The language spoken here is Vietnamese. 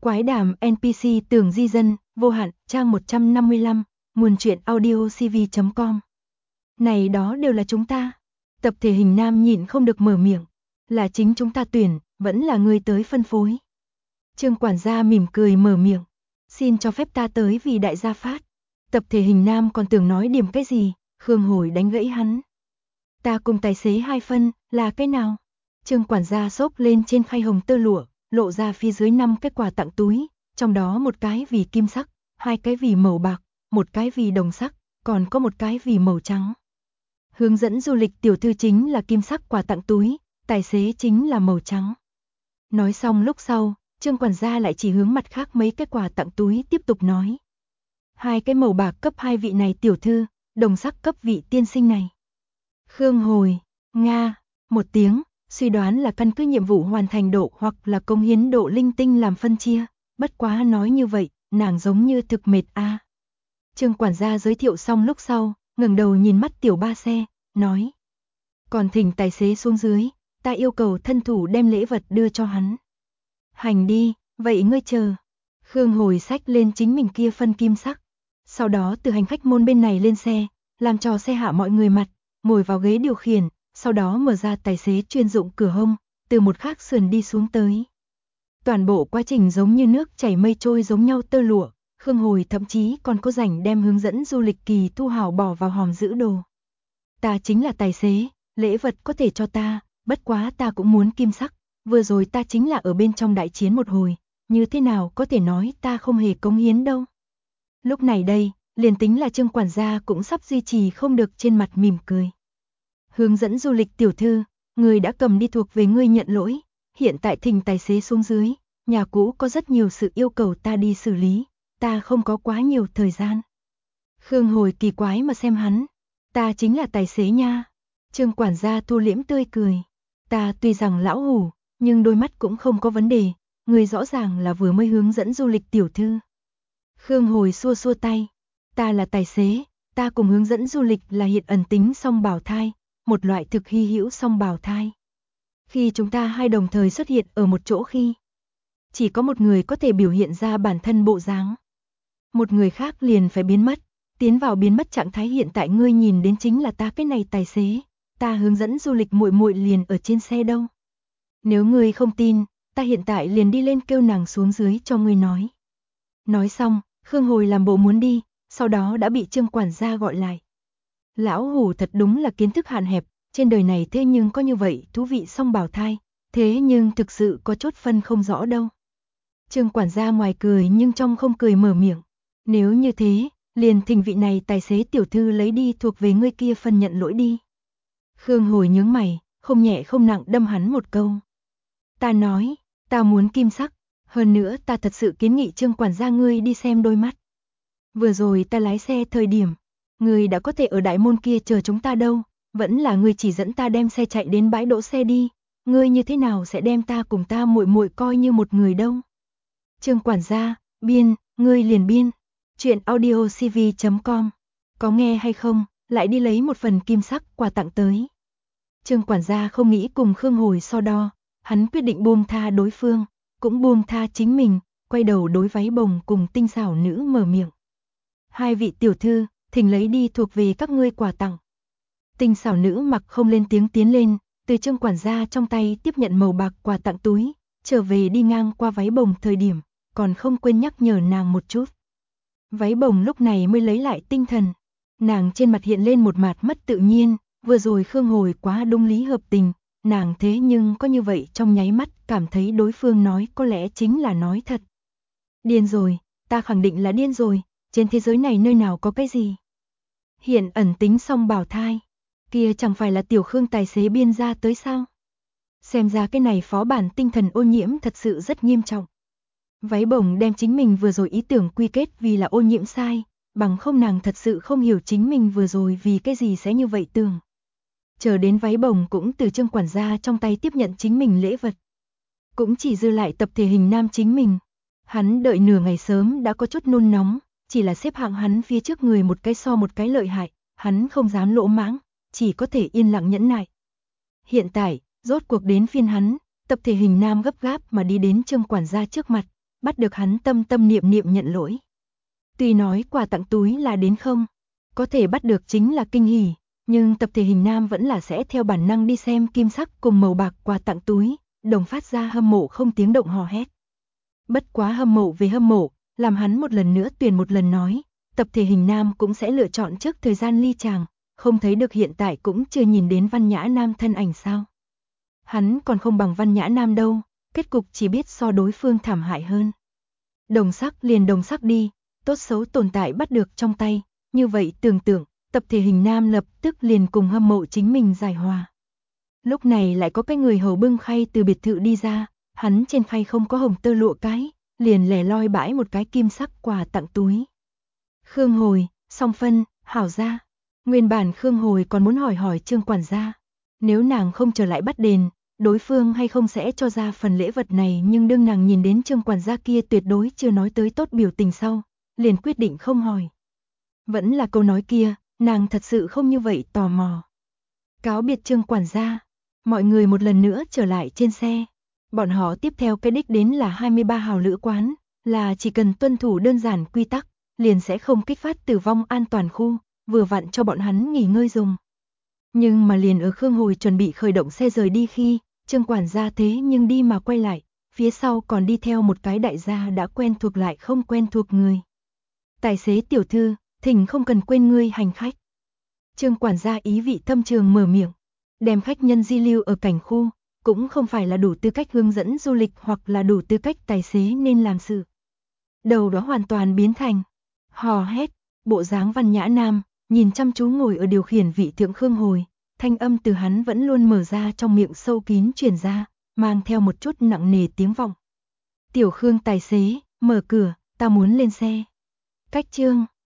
Quái đàm NPC Tường Di Dân, vô hạn, trang 155, nguồn truyện audio cv.com. Này đó đều là chúng ta. Tập thể hình nam nhịn không được mở miệng. Là chính chúng ta tuyển, vẫn là ngươi tới phân phối. Trương quản gia mỉm cười mở miệng. Xin cho phép ta tới vì đại gia phát. Tập thể hình nam còn tưởng nói điểm cái gì, Khương Hồi đánh gãy hắn. Ta cùng tài xế 2 phân, là cái nào? Trương quản gia xốc lên trên khay hồng tơ lụa, lộ ra phía dưới 5 cái quà tặng túi, trong đó một cái vì kim sắc, 2 cái vì màu bạc, một cái vì đồng sắc, còn có một cái vì màu trắng. Hướng dẫn du lịch tiểu thư chính là kim sắc quà tặng túi, tài xế chính là màu trắng. Nói xong lúc sau, Trương quản gia lại chỉ hướng mặt khác mấy cái quà tặng túi tiếp tục nói. 2 cái màu bạc cấp 2 vị này tiểu thư, đồng sắc cấp vị tiên sinh này. Khương Hồi, Nga, một tiếng, suy đoán là căn cứ nhiệm vụ hoàn thành độ hoặc là công hiến độ linh tinh làm phân chia, bất quá nói như vậy, nàng giống như thực mệt a. Trương quản gia giới thiệu xong lúc sau, ngẩng đầu nhìn mắt tiểu ba xe, nói. Còn thỉnh tài xế xuống dưới, ta yêu cầu thân thủ đem lễ vật đưa cho hắn. Hành đi, vậy ngươi chờ. Khương Hồi xách lên chính mình kia phân kim sắc. Sau đó từ hành khách môn bên này lên xe, làm cho xe hạ mọi người mặt, ngồi vào ghế điều khiển, sau đó mở ra tài xế chuyên dụng cửa hông, từ một khác sườn đi xuống tới. Toàn bộ quá trình giống như nước chảy mây trôi giống nhau tơ lụa, Khương Hồi thậm chí còn có rảnh đem hướng dẫn du lịch Kỳ Thu Hảo bỏ vào hòm giữ đồ. Ta chính là tài xế, lễ vật có thể cho ta, bất quá ta cũng muốn kim sắc, vừa rồi ta chính là ở bên trong đại chiến một hồi, như thế nào có thể nói ta không hề cống hiến đâu. Lúc này đây, liền tính là Trương quản gia cũng sắp duy trì không được trên mặt mỉm cười. Hướng dẫn du lịch tiểu thư, người đã cầm đi thuộc về ngươi nhận lỗi, hiện tại thỉnh tài xế xuống dưới, nhà cũ có rất nhiều sự yêu cầu ta đi xử lý, ta không có quá nhiều thời gian. Khương Hồi kỳ quái mà xem hắn, ta chính là tài xế nha. Trương quản gia thu liễm tươi cười, ta tuy rằng lão hủ, nhưng đôi mắt cũng không có vấn đề, người rõ ràng là vừa mới hướng dẫn du lịch tiểu thư. Khương Hồi xua xua tay, ta là tài xế, ta cùng hướng dẫn du lịch là hiện ẩn tính song bào thai, một loại thực hy hữu song bào thai. Khi chúng ta hai đồng thời xuất hiện ở một chỗ khi, chỉ có một người có thể biểu hiện ra bản thân bộ dáng. Một người khác liền phải biến mất, tiến vào biến mất trạng thái hiện tại ngươi nhìn đến chính là ta cái này tài xế, ta hướng dẫn du lịch muội muội liền ở trên xe đâu. Nếu ngươi không tin, ta hiện tại liền đi lên kêu nàng xuống dưới cho ngươi nói. Nói xong, Khương Hồi làm bộ muốn đi, sau đó đã bị Trương quản gia gọi lại. Lão hủ thật đúng là kiến thức hạn hẹp, trên đời này thế nhưng có như vậy thú vị song bào thai, thế nhưng thực sự có chốt phân không rõ đâu. Trương quản gia ngoài cười nhưng trong không cười mở miệng. Nếu như thế, liền thỉnh vị này tài xế tiểu thư lấy đi thuộc về ngươi kia phân nhận lỗi đi. Khương Hồi nhướng mày, không nhẹ không nặng đâm hắn một câu. Ta nói, ta muốn kim sắc, hơn nữa ta thật sự kiến nghị Trương quản gia ngươi đi xem đôi mắt. Vừa rồi ta lái xe thời điểm, ngươi đã có thể ở đại môn kia chờ chúng ta đâu, vẫn là ngươi chỉ dẫn ta đem xe chạy đến bãi đỗ xe đi, ngươi như thế nào sẽ đem ta cùng ta muội muội coi như một người đâu. Trương quản gia, biên, ngươi liền biên. Chuyện audio cv.com. Có nghe hay không, lại đi lấy một phần kim sắc quà tặng tới. Trương quản gia không nghĩ cùng Khương Hồi so đo, hắn quyết định buông tha đối phương, cũng buông tha chính mình, quay đầu đối váy bồng cùng tinh xảo nữ mở miệng. 2 vị tiểu thư, thỉnh lấy đi thuộc về các ngươi quà tặng. Tinh xảo nữ mặc không lên tiếng tiến lên, từ Trương quản gia trong tay tiếp nhận màu bạc quà tặng túi, trở về đi ngang qua váy bồng thời điểm, còn không quên nhắc nhở nàng một chút. Váy bồng lúc này mới lấy lại tinh thần, nàng trên mặt hiện lên một mặt mất tự nhiên, vừa rồi Khương Hồi quá đúng lý hợp tình, nàng thế nhưng có như vậy trong nháy mắt cảm thấy đối phương nói có lẽ chính là nói thật. Điên rồi, ta khẳng định là điên rồi, trên thế giới này nơi nào có cái gì. Hiện ẩn tính song bào thai, kia chẳng phải là tiểu Khương tài xế biên ra tới sao? Xem ra cái này phó bản tinh thần ô nhiễm thật sự rất nghiêm trọng. Váy bồng đem chính mình vừa rồi ý tưởng quy kết vì là ô nhiễm sai, bằng không nàng thật sự không hiểu chính mình vừa rồi vì cái gì sẽ như vậy tưởng. Chờ đến váy bồng cũng từ Trương quản gia trong tay tiếp nhận chính mình lễ vật. Cũng chỉ dư lại tập thể hình nam chính mình. Hắn đợi nửa ngày sớm đã có chút nôn nóng, chỉ là xếp hạng hắn phía trước người một cái so một cái lợi hại, hắn không dám lỗ mãng, chỉ có thể yên lặng nhẫn nại. Hiện tại, rốt cuộc đến phiên hắn, tập thể hình nam gấp gáp mà đi đến Trương quản gia trước mặt, bắt được hắn tâm tâm niệm niệm nhận lỗi. Tuy nói quà tặng túi là đến không, có thể bắt được chính là kinh hỉ, nhưng tập thể hình nam vẫn là sẽ theo bản năng đi xem kim sắc cùng màu bạc quà tặng túi, đồng phát ra hâm mộ không tiếng động hò hét. Bất quá hâm mộ về hâm mộ, làm hắn một lần nữa tuyển một lần nói, tập thể hình nam cũng sẽ lựa chọn trước thời gian ly chàng, không thấy được hiện tại cũng chưa nhìn đến Văn Nhã Nam thân ảnh sao. Hắn còn không bằng Văn Nhã Nam đâu, kết cục chỉ biết so đối phương thảm hại hơn. Đồng sắc liền đồng sắc đi, tốt xấu tồn tại bắt được trong tay, như vậy tưởng tượng, tập thể hình nam lập tức liền cùng hâm mộ chính mình giải hòa. Lúc này lại có cái người hầu bưng khay từ biệt thự đi ra, hắn trên khay không có hồng tơ lụa cái, liền lẻ loi bãi một cái kim sắc quà tặng túi. Khương Hồi, Song Phân, Hảo gia. Nguyên bản Khương Hồi còn muốn hỏi Trương quản gia, nếu nàng không trở lại bắt đền, đối phương hay không sẽ cho ra phần lễ vật này, nhưng đương nàng nhìn đến Trương quản gia kia tuyệt đối chưa nói tới tốt biểu tình sau, liền quyết định không hỏi. Vẫn là câu nói kia, nàng thật sự không như vậy tò mò. Cáo biệt Trương quản gia, mọi người một lần nữa trở lại trên xe. Bọn họ tiếp theo cái đích đến là 23 hào lữ quán, là chỉ cần tuân thủ đơn giản quy tắc, liền sẽ không kích phát tử vong an toàn khu, vừa vặn cho bọn hắn nghỉ ngơi dùng. Nhưng mà liền ở Khương Hồi chuẩn bị khởi động xe rời đi khi, Trương quản gia thế nhưng đi mà quay lại, phía sau còn đi theo một cái đại gia đã quen thuộc lại không quen thuộc người. Tài xế tiểu thư, thỉnh không cần quên ngươi hành khách. Trương quản gia ý vị thâm trường mở miệng, đem khách nhân di lưu ở cảnh khu, cũng không phải là đủ tư cách hướng dẫn du lịch hoặc là đủ tư cách tài xế nên làm sự. Đầu đó hoàn toàn biến thành hò hét, bộ dáng Văn Nhã Nam, nhìn chăm chú ngồi ở điều khiển vị thượng Khương Hồi, thanh âm từ hắn vẫn luôn mở ra trong miệng sâu kín truyền ra, mang theo một chút nặng nề tiếng vọng. Tiểu Khương tài xế, mở cửa, ta muốn lên xe. Cách Trương